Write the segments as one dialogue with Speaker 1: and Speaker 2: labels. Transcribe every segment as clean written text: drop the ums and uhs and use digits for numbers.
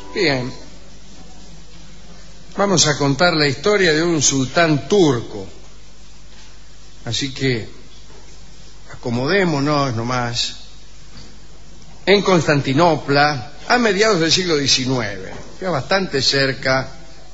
Speaker 1: Bien, vamos a contar la historia de un sultán turco. Así que acomodémonos nomás. En Constantinopla, a mediados del siglo XIX, ya bastante cerca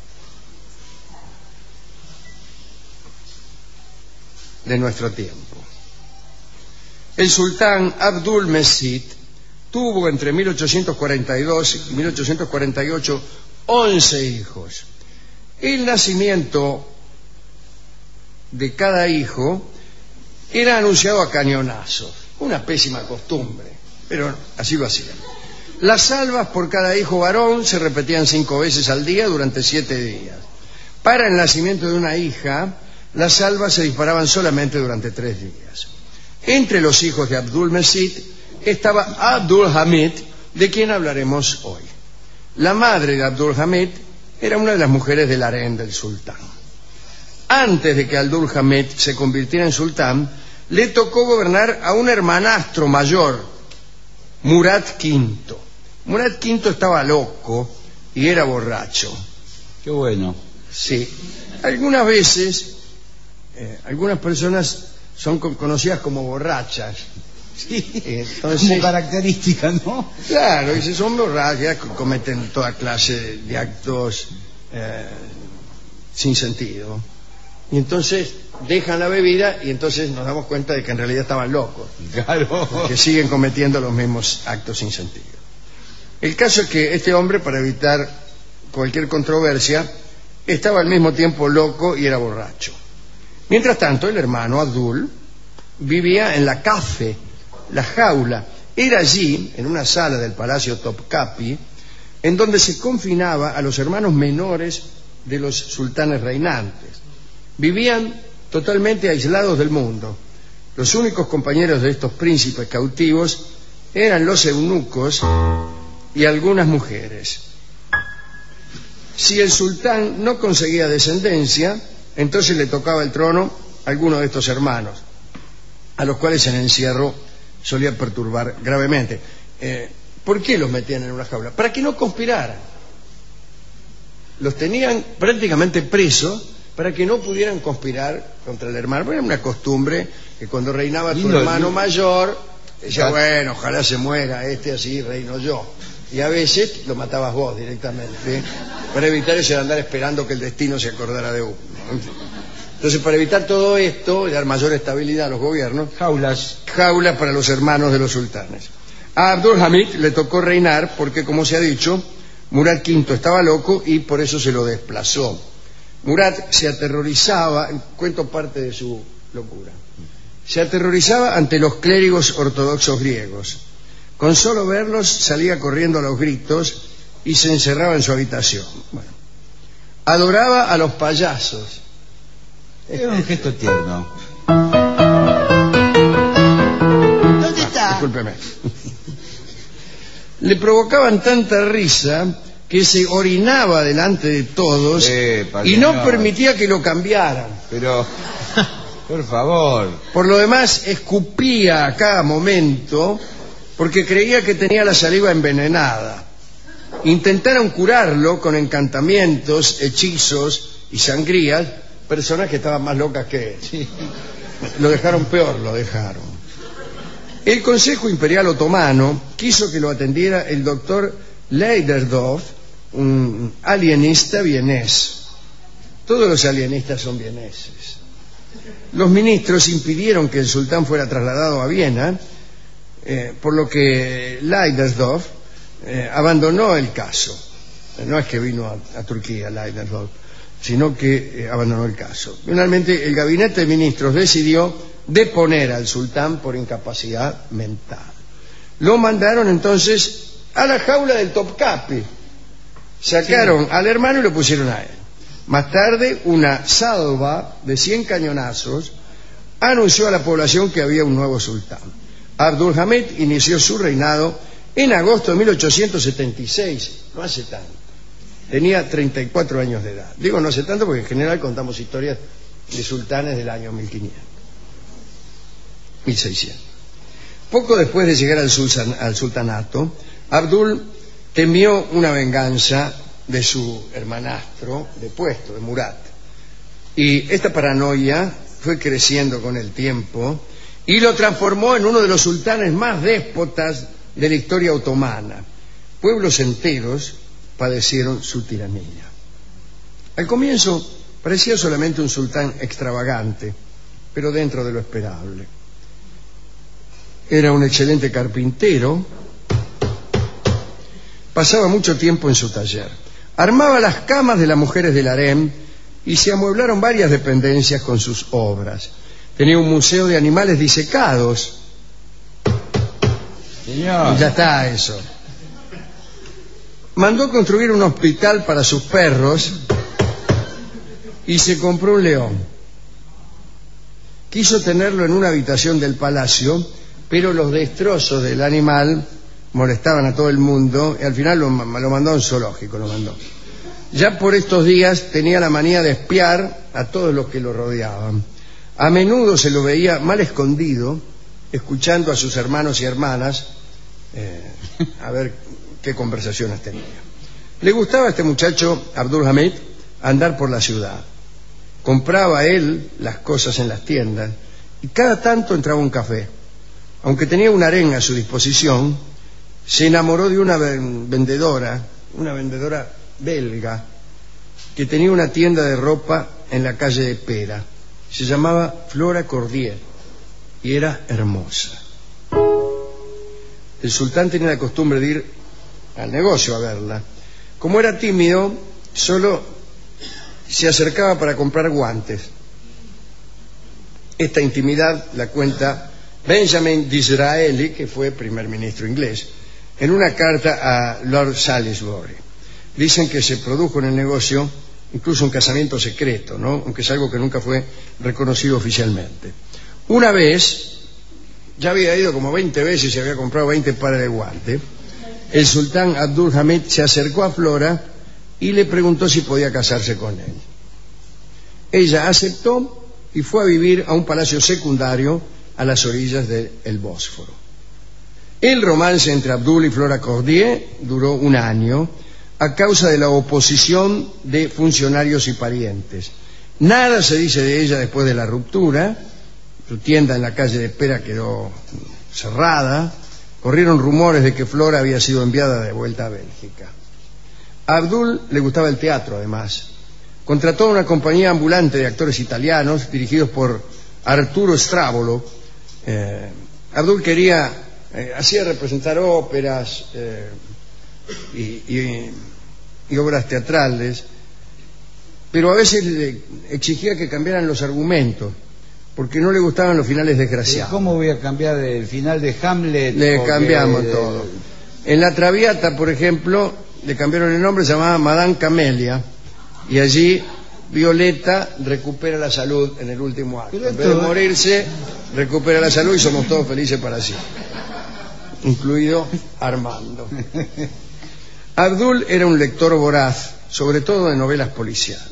Speaker 1: de nuestro tiempo. El sultán Abdülmecid tuvo entre 1842 y 1848 11 hijos. El nacimiento de cada hijo era anunciado a cañonazos, una pésima costumbre, pero así lo hacían. Las salvas por cada hijo varón se repetían 5 veces al día durante 7 días. Para el nacimiento de una hija, las salvas se disparaban solamente durante 3 días. Entre los hijos de Abdülmecid estaba Abdülhamid, de quien hablaremos hoy. La madre de Abdülhamid era una de las mujeres del harén del sultán. Antes de que Abdülhamid se convirtiera en sultán, le tocó gobernar a un hermanastro mayor, Murad V. Murad V estaba loco y era borracho.
Speaker 2: Qué bueno.
Speaker 1: Sí. Algunas veces, algunas personas son conocidas como borrachas.
Speaker 2: Sí,
Speaker 1: entonces,
Speaker 2: como característica, ¿no?
Speaker 1: Claro, y si son borrachas, cometen toda clase de actos sin sentido. Y entonces dejan la bebida y entonces nos damos cuenta de que en realidad estaban locos.
Speaker 2: Claro.
Speaker 1: Que siguen cometiendo los mismos actos sin sentido. El caso es que este hombre, para evitar cualquier controversia, estaba al mismo tiempo loco y era borracho. Mientras tanto, el hermano Abdul vivía en la cafe, la jaula. Era allí, en una sala del Palacio Topkapi, en donde se confinaba a los hermanos menores de los sultanes reinantes. Vivían totalmente aislados del mundo. Los únicos compañeros de estos príncipes cautivos eran los eunucos y algunas mujeres. Si el sultán no conseguía descendencia, entonces le tocaba el trono a alguno de estos hermanos, a los cuales el encierro solía perturbar gravemente. ¿Por qué los metían en una jaula? Para que no conspiraran. Los tenían prácticamente presos para que no pudieran conspirar contra el hermano. Era una costumbre que cuando reinaba tu hermano mayor, decía, bueno, ojalá se muera este, así reino yo. Y a veces lo matabas vos directamente, para evitar eso de andar esperando que el destino se acordara de uno. Entonces, para evitar todo esto y dar mayor estabilidad a los gobiernos, jaulas para los hermanos de los sultanes. A Abdülhamid le tocó reinar porque, como se ha dicho, Murad V estaba loco y por eso se lo desplazó. Murad se aterrorizaba, cuento parte de su locura, se aterrorizaba ante los clérigos ortodoxos griegos. Con solo verlos salía corriendo a los gritos y se encerraba en su habitación. Bueno, adoraba a los payasos.
Speaker 2: Era un gesto tierno.
Speaker 3: ¿Dónde está?
Speaker 1: Discúlpeme. Le provocaban tanta risa que se orinaba delante de todos y no permitía que lo cambiaran.
Speaker 2: Pero, por favor.
Speaker 1: Por lo demás, escupía a cada momento porque creía que tenía la saliva envenenada. Intentaron curarlo con encantamientos, hechizos y sangrías, personas que estaban más locas que él.
Speaker 2: Sí.
Speaker 1: Lo dejaron peor, lo dejaron. El Consejo Imperial Otomano quiso que lo atendiera el doctor Leiderdorf, un alienista vienés. Todos los alienistas son vieneses. Los ministros impidieron que el sultán fuera trasladado a Viena, por lo que Leiderdorf abandonó el caso. No es que vino a Turquía Leiderdorf, sino que abandonó el caso. Finalmente, el gabinete de ministros decidió deponer al sultán por incapacidad mental. Lo mandaron entonces a la jaula del Topkapi. Sacaron al hermano y lo pusieron a él. Más tarde, una salva de 100 cañonazos anunció a la población que había un nuevo sultán. Abdülhamid inició su reinado en agosto de 1876, no hace tanto. Tenía 34 años de edad. Digo no hace tanto porque en general contamos historias de sultanes del año 1500, 1600. Poco después de llegar al sultanato, Abdul temió una venganza de su hermanastro depuesto, de Murat. Y esta paranoia fue creciendo con el tiempo y lo transformó en uno de los sultanes más déspotas de la historia otomana. Pueblos enteros padecieron su tiranía. Al comienzo parecía solamente un sultán extravagante, pero dentro de lo esperable. Era un excelente carpintero, pasaba mucho tiempo en su taller, armaba las camas de las mujeres del harem y se amueblaron varias dependencias con sus obras. Tenía un museo de animales disecados.
Speaker 2: Señor.
Speaker 1: Y ya está eso. Mandó construir un hospital para sus perros y se compró un león. Quiso tenerlo en una habitación del palacio, pero los destrozos del animal molestaban a todo el mundo y al final lo mandó a un zoológico, lo mandó. Ya por estos días tenía la manía de espiar a todos los que lo rodeaban. A menudo se lo veía mal escondido, escuchando a sus hermanos y hermanas a ver qué conversaciones tenía. Le gustaba a este muchacho, Abdul Hamid, andar por la ciudad. Compraba él las cosas en las tiendas y cada tanto entraba a un café. Aunque tenía un harén a su disposición, se enamoró de una vendedora belga, que tenía una tienda de ropa en la calle de Pera. Se llamaba Flora Cordier y era hermosa. El sultán tenía la costumbre de ir al negocio a verla. Como era tímido, solo se acercaba para comprar guantes. Esta intimidad la cuenta Benjamin Disraeli, que fue primer ministro inglés, en una carta a Lord Salisbury. Dicen que se produjo en el negocio incluso un casamiento secreto, ¿no? Aunque es algo que nunca fue reconocido oficialmente. Una vez, ya había ido como 20 veces y había comprado 20 pares de guantes, el sultán Abdul Hamid se acercó a Flora y le preguntó si podía casarse con él. Ella aceptó y fue a vivir a un palacio secundario a las orillas del Bósforo. El romance entre Abdul y Flora Cordier duró un año a causa de la oposición de funcionarios y parientes. Nada se dice de ella después de la ruptura. Su tienda en la calle de Pera quedó cerrada. Corrieron rumores de que Flora había sido enviada de vuelta a Bélgica. A Abdul le gustaba el teatro, además. Contrató una compañía ambulante de actores italianos dirigidos por Arturo Stravolo. Abdul hacía representar óperas y obras teatrales, pero a veces le exigía que cambiaran los argumentos porque no le gustaban los finales desgraciados.
Speaker 2: ¿Cómo voy a cambiar el final de Hamlet?
Speaker 1: Le cambiamos todo. En La Traviata, por ejemplo, le cambiaron el nombre, se llamaba Madame Camelia, y allí Violeta recupera la salud en el último acto. En vez de morirse, recupera la salud y somos todos felices para siempre, incluido Armando. Abdul era un lector voraz, sobre todo de novelas policiales.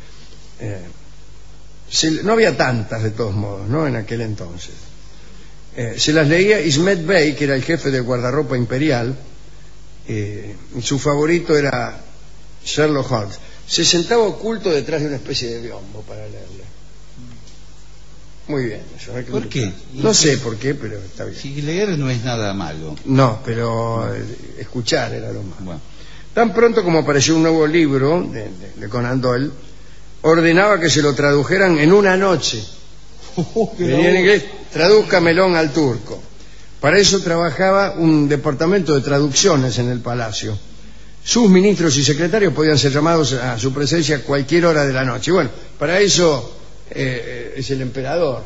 Speaker 1: No había tantas, de todos modos, ¿no?, en aquel entonces. Se las leía Ismet Bey, que era el jefe del guardarropa imperial. Su favorito era Sherlock Holmes. Se sentaba oculto detrás de una especie de biombo para leerle. Muy bien. Eso, ¿no?
Speaker 2: ¿Por qué?
Speaker 1: No sé por qué, pero está bien.
Speaker 2: Si leer no es nada malo.
Speaker 1: No, pero escuchar era lo malo.
Speaker 2: Bueno.
Speaker 1: Tan pronto como apareció un nuevo libro de Conan Doyle, ordenaba que se lo tradujeran en una noche. Venía en inglés, tradúzcamelo al turco. Para eso trabajaba un departamento de traducciones en el palacio. Sus ministros y secretarios podían ser llamados a su presencia a cualquier hora de la noche. Bueno, para eso es el emperador.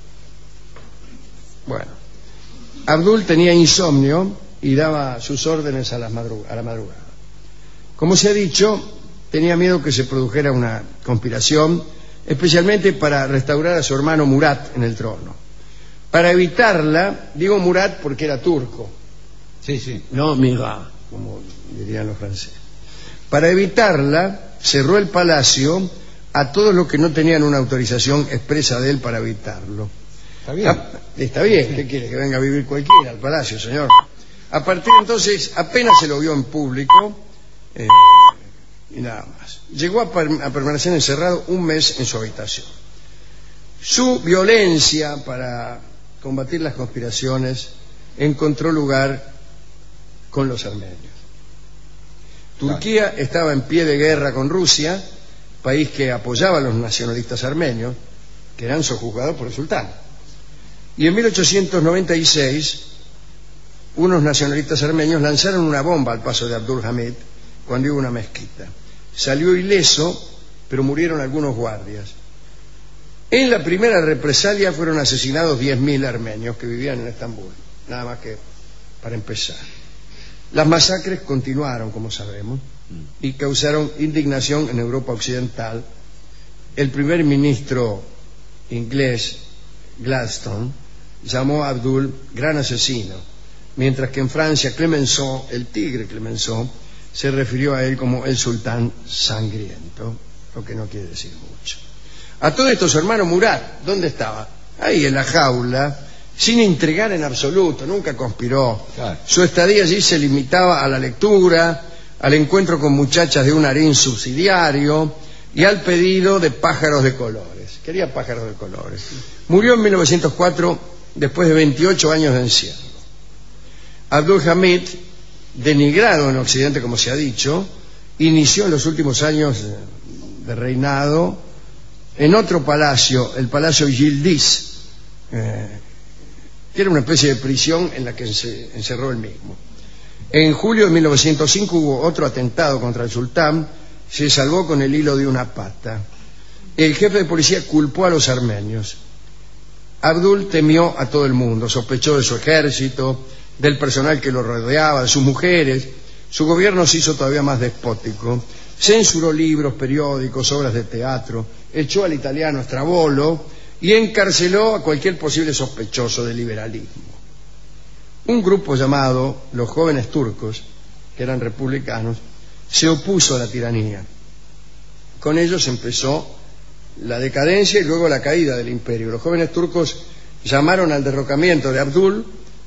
Speaker 1: Bueno, Abdul tenía insomnio y daba sus órdenes a la madrugada. Como se ha dicho, tenía miedo que se produjera una conspiración, especialmente para restaurar a su hermano Murat en el trono. Para evitarla, digo Murat porque era turco.
Speaker 2: Sí.
Speaker 1: No Murat, como dirían los franceses. Para evitarla, cerró el palacio a todos los que no tenían una autorización expresa de él para evitarlo.
Speaker 2: Está bien.
Speaker 1: Está bien, ¿qué quiere? Que venga a vivir cualquiera al palacio, señor. A partir de entonces apenas se lo vio en público y nada más. Llegó a permanecer encerrado un mes en su habitación. Su violencia para combatir las conspiraciones encontró lugar con los armenios. Turquía estaba en pie de guerra con Rusia, país que apoyaba a los nacionalistas armenios, que eran sojuzgados por el sultán. Y en 1896, unos nacionalistas armenios lanzaron una bomba al paso de Abdul Hamid cuando iba a una mezquita. Salió ileso, pero murieron algunos guardias. En la primera represalia fueron asesinados 10.000 armenios que vivían en Estambul, nada más que para empezar. Las masacres continuaron, como sabemos, y causaron indignación en Europa Occidental. El primer ministro inglés, Gladstone, llamó a Abdul gran asesino, mientras que en Francia Clemenceau, el tigre Clemenceau, se refirió a él como el sultán sangriento, lo que no quiere decir mucho. A todo esto su hermano Murad, ¿dónde estaba? Ahí en la jaula, sin intrigar en absoluto, nunca conspiró.
Speaker 2: Claro.
Speaker 1: Su estadía allí se limitaba a la lectura, al encuentro con muchachas de un harén subsidiario y al pedido de pájaros de colores. Quería pájaros de colores. Murió en 1904 después de 28 años de encierro. Abdul Hamid, denigrado en Occidente, como se ha dicho, inició en los últimos años de reinado en otro palacio, el Palacio Yildiz, que era una especie de prisión en la que se encerró él mismo. En julio de 1905 hubo otro atentado contra el sultán, se salvó con el hilo de una pata. El jefe de policía culpó a los armenios. Abdul temió a todo el mundo, sospechó de su ejército, del personal que lo rodeaba, de sus mujeres. Su gobierno se hizo todavía más despótico. Censuró libros, periódicos, obras de teatro, echó al italiano Strabolo y encarceló a cualquier posible sospechoso de liberalismo. Un grupo llamado los Jóvenes Turcos, que eran republicanos, se opuso a la tiranía. Con ellos empezó la decadencia y luego la caída del imperio. Los Jóvenes Turcos llamaron al derrocamiento de Abdul,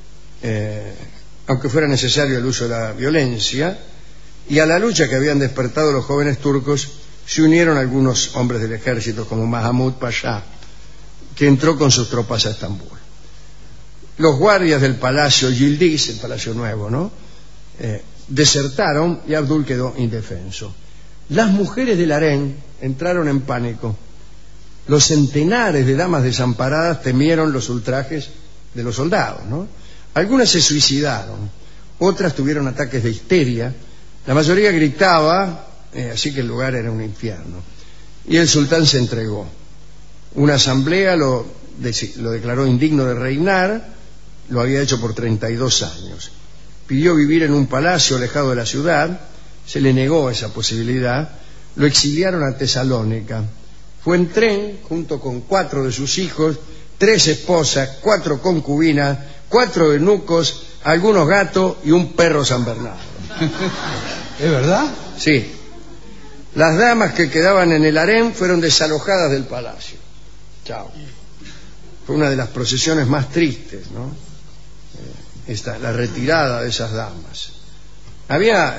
Speaker 1: aunque fuera necesario el uso de la violencia, y a la lucha que habían despertado los jóvenes turcos se unieron algunos hombres del ejército como Mahmud Pasha, que entró con sus tropas a Estambul. Los guardias del Palacio Yildiz, el Palacio Nuevo, ¿no?, desertaron y Abdul quedó indefenso. Las mujeres del harén entraron en pánico. Los centenares de damas desamparadas temieron los ultrajes de los soldados, ¿no? Algunas se suicidaron, otras tuvieron ataques de histeria, la mayoría gritaba, así que el lugar era un infierno. Y el sultán se entregó. Una asamblea lo declaró indigno de reinar, lo había hecho por 32 años. Pidió vivir en un palacio alejado de la ciudad, se le negó esa posibilidad, lo exiliaron a Tesalónica. Fue en tren, junto con 4 de sus hijos, 3 esposas, 4 concubinas, 4 eunucos, algunos gatos y un perro San Bernardo.
Speaker 2: ¿Es verdad?
Speaker 1: Sí. Las damas que quedaban en el harén fueron desalojadas del palacio. Chao. Fue una de las procesiones más tristes, ¿no? La retirada de esas damas. Había...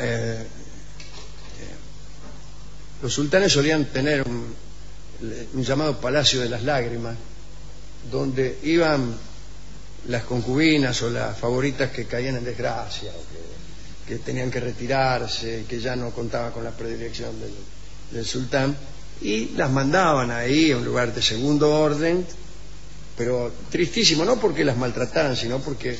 Speaker 1: los sultanes solían tener un llamado Palacio de las Lágrimas, donde iban las concubinas o las favoritas que caían en desgracia o que tenían que retirarse, que ya no contaban con la predilección del sultán, y las mandaban ahí a un lugar de segundo orden, pero tristísimo, no porque las maltrataran, sino porque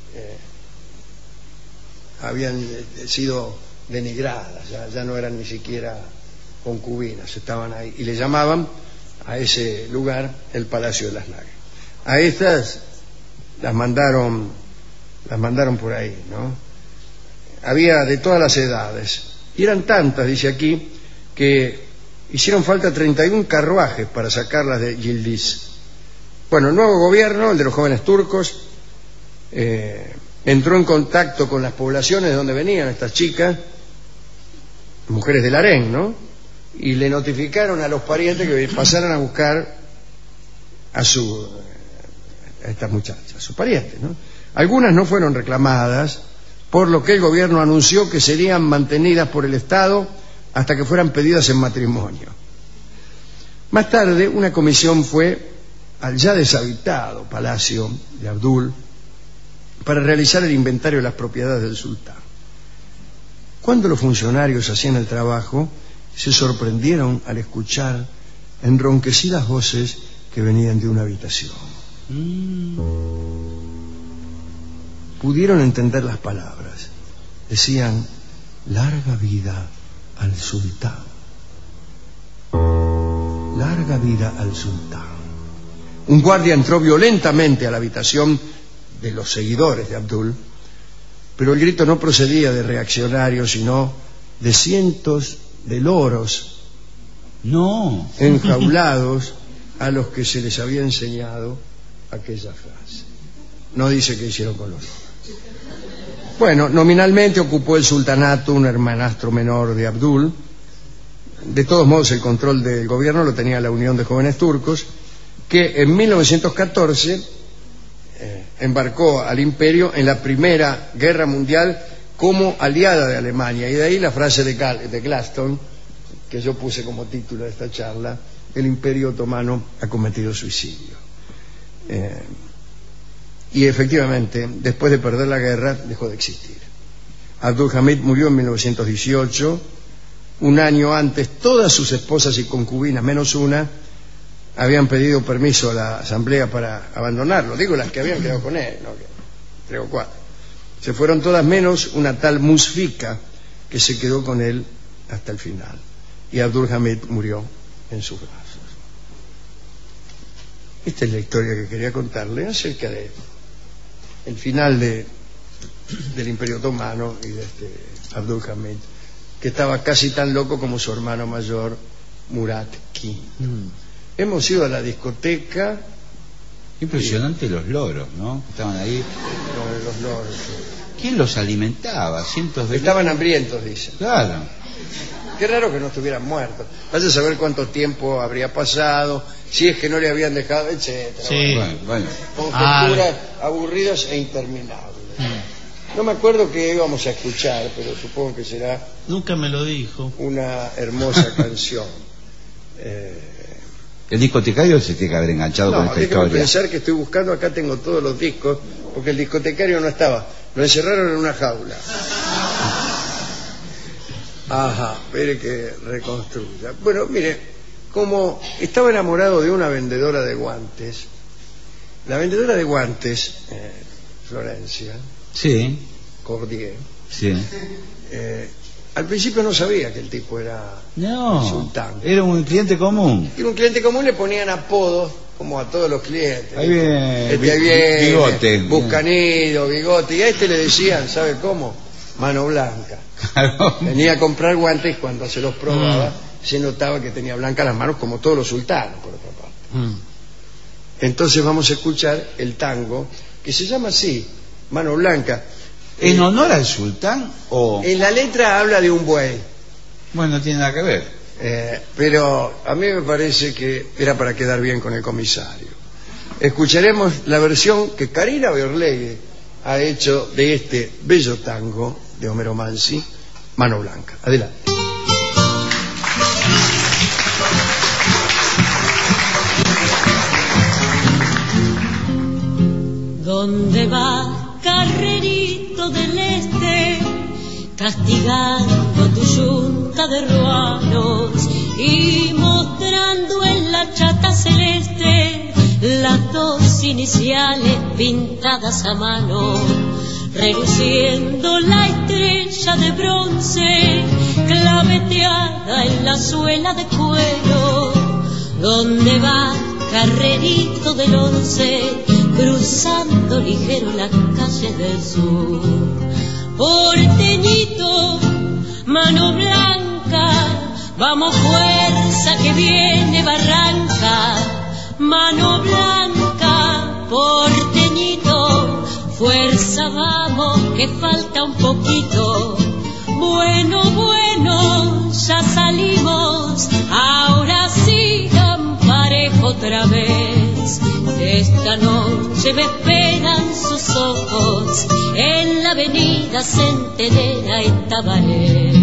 Speaker 1: habían sido denigradas, ya no eran ni siquiera concubinas, estaban ahí, y le llamaban a ese lugar el Palacio de las Lágrimas. A estas las mandaron por ahí, ¿no? Había de todas las edades, y eran tantas, dice aquí, que hicieron falta 31 carruajes para sacarlas de Yildiz. Bueno, el nuevo gobierno, el de los jóvenes turcos, entró en contacto con las poblaciones de donde venían estas chicas, mujeres del harén, ¿no?, y le notificaron a los parientes que pasaran a buscar a estas muchachas, a sus parientes, ¿no? Algunas no fueron reclamadas, por lo que el gobierno anunció que serían mantenidas por el Estado hasta que fueran pedidas en matrimonio. Más tarde, una comisión fue al ya deshabitado palacio de Abdul para realizar el inventario de las propiedades del sultán. Cuando los funcionarios hacían el trabajo, se sorprendieron al escuchar enronquecidas voces que venían de una habitación. Pudieron entender las palabras. Decían: larga vida al sultán. Larga vida al sultán. Un guardia entró violentamente a la habitación de los seguidores de Abdul, pero el grito no procedía de reaccionarios, sino de cientos de loros enjaulados a los que se les había enseñado aquella frase. No dice qué hicieron con los loros. Bueno, nominalmente ocupó el sultanato un hermanastro menor de Abdul. De todos modos, el control del gobierno lo tenía la Unión de Jóvenes Turcos, que en 1914 embarcó al imperio en la Primera Guerra Mundial como aliada de Alemania. Y de ahí la frase de Gladstone, que yo puse como título de esta charla: el Imperio Otomano ha cometido suicidio. Y efectivamente, después de perder la guerra, dejó de existir. Abdülhamid murió en 1918. Un año antes, todas sus esposas y concubinas, menos una, habían pedido permiso a la asamblea para abandonarlo. Digo, las que habían quedado con él, ¿no? 3 o 4. Se fueron todas menos una tal Musfika, que se quedó con él hasta el final. Y Abdülhamid murió en sus brazos. Esta es la historia que quería contarle acerca de el final del Imperio Otomano y de Abdülhamid, que estaba casi tan loco como su hermano mayor, Murat V. Hemos ido a la discoteca.
Speaker 2: Impresionante los loros, ¿no? Estaban ahí.
Speaker 1: Los loros.
Speaker 2: ¿Quién los alimentaba? Cientos de...
Speaker 1: Estaban hambrientos, dicen.
Speaker 2: Claro.
Speaker 1: Qué raro que no estuvieran muertos. Vaya a saber cuánto tiempo habría pasado, si es que no le habían dejado, etcétera.
Speaker 4: Sí.
Speaker 2: Bueno.
Speaker 1: Conjeturas aburridas e interminables. No me acuerdo qué íbamos a escuchar, pero supongo que será...
Speaker 4: Nunca me lo dijo.
Speaker 1: Una hermosa canción.
Speaker 2: El discotecario se tiene que haber enganchado con esta
Speaker 1: déjame
Speaker 2: historia.
Speaker 1: pensar que estoy buscando, acá tengo todos los discos, porque el discotecario no estaba. Lo encerraron en una jaula. Ajá, espere que reconstruya. Bueno, mire, como estaba enamorado de una vendedora de guantes, la vendedora de guantes, Florencia,
Speaker 2: Sí.
Speaker 1: Cordier,
Speaker 2: Sí.
Speaker 1: al principio no sabía que el tipo era sultán.
Speaker 2: Era un cliente común.
Speaker 1: Era un cliente común, le ponían apodos como a todos los clientes.
Speaker 2: Ahí viene,
Speaker 1: viene
Speaker 2: Bigote.
Speaker 1: Buscanido, Bigote. Y a este le decían, ¿sabe cómo? Mano blanca.
Speaker 2: Claro.
Speaker 1: Venía a comprar guantes y cuando se los probaba se notaba que tenía blancas las manos, como todos los sultanos, por otra parte. Entonces vamos a escuchar el tango, que se llama así, Mano Blanca.
Speaker 2: ¿En honor al sultán o...?
Speaker 1: En la letra habla de un buey.
Speaker 2: Bueno, no tiene nada que ver.
Speaker 1: Pero a mí me parece que era para quedar bien con el comisario. Escucharemos la versión que Karina Beorlegui ha hecho de este bello tango de Homero Mansi, Mano Blanca. Adelante.
Speaker 5: ¿Dónde va, carrerito del este, castigando tu yunta de ruanos y mostrando en la chata celeste las 2 iniciales pintadas a mano, reluciendo la estrella de bronce claveteada en la suela de cuero? ¿Dónde va, carrerito del 11, cruzando ligero la calle del sur? Porteñito, mano blanca, vamos fuerza que viene Barranca. Mano blanca, porteñito, fuerza vamos que falta un poquito. Bueno, ya salimos, ahora sigan parejo otra vez. Esta noche me esperan sus ojos, en la avenida Centenera y Tabaré.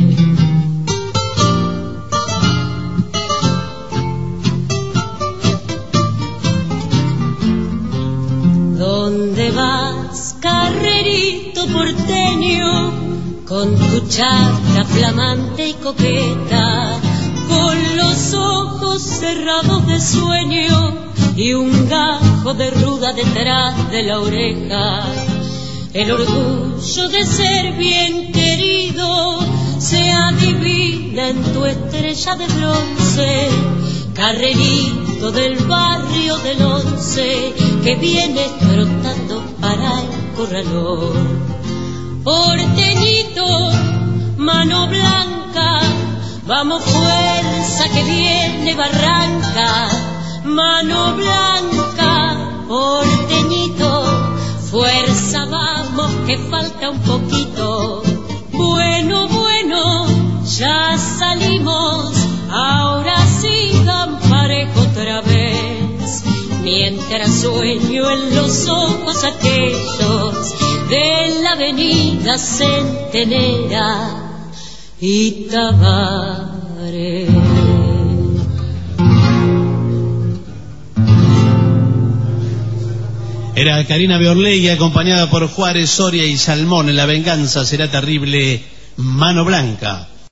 Speaker 5: ¿Dónde vas, carrerito porteño? Con tu chacra flamante y coqueta, con los ojos cerrados de sueño y un gajo de ruda detrás de la oreja. El orgullo de ser bien querido se adivina en tu estrella de bronce, carrerito del barrio del Once que viene trotando para el corralón. Porteñito, mano blanca, vamos fuerza que viene barranca. Mano blanca, porteñito, fuerza vamos que falta un poquito. Bueno, bueno, ya salimos, ahora sigan parejo otra vez. Mientras sueño en los ojos aquellos de la avenida Centenera y Tabaré.
Speaker 4: Era Karina Beorlegui acompañada por Juárez, Soria y Salmón en La venganza será terrible, Mano Blanca.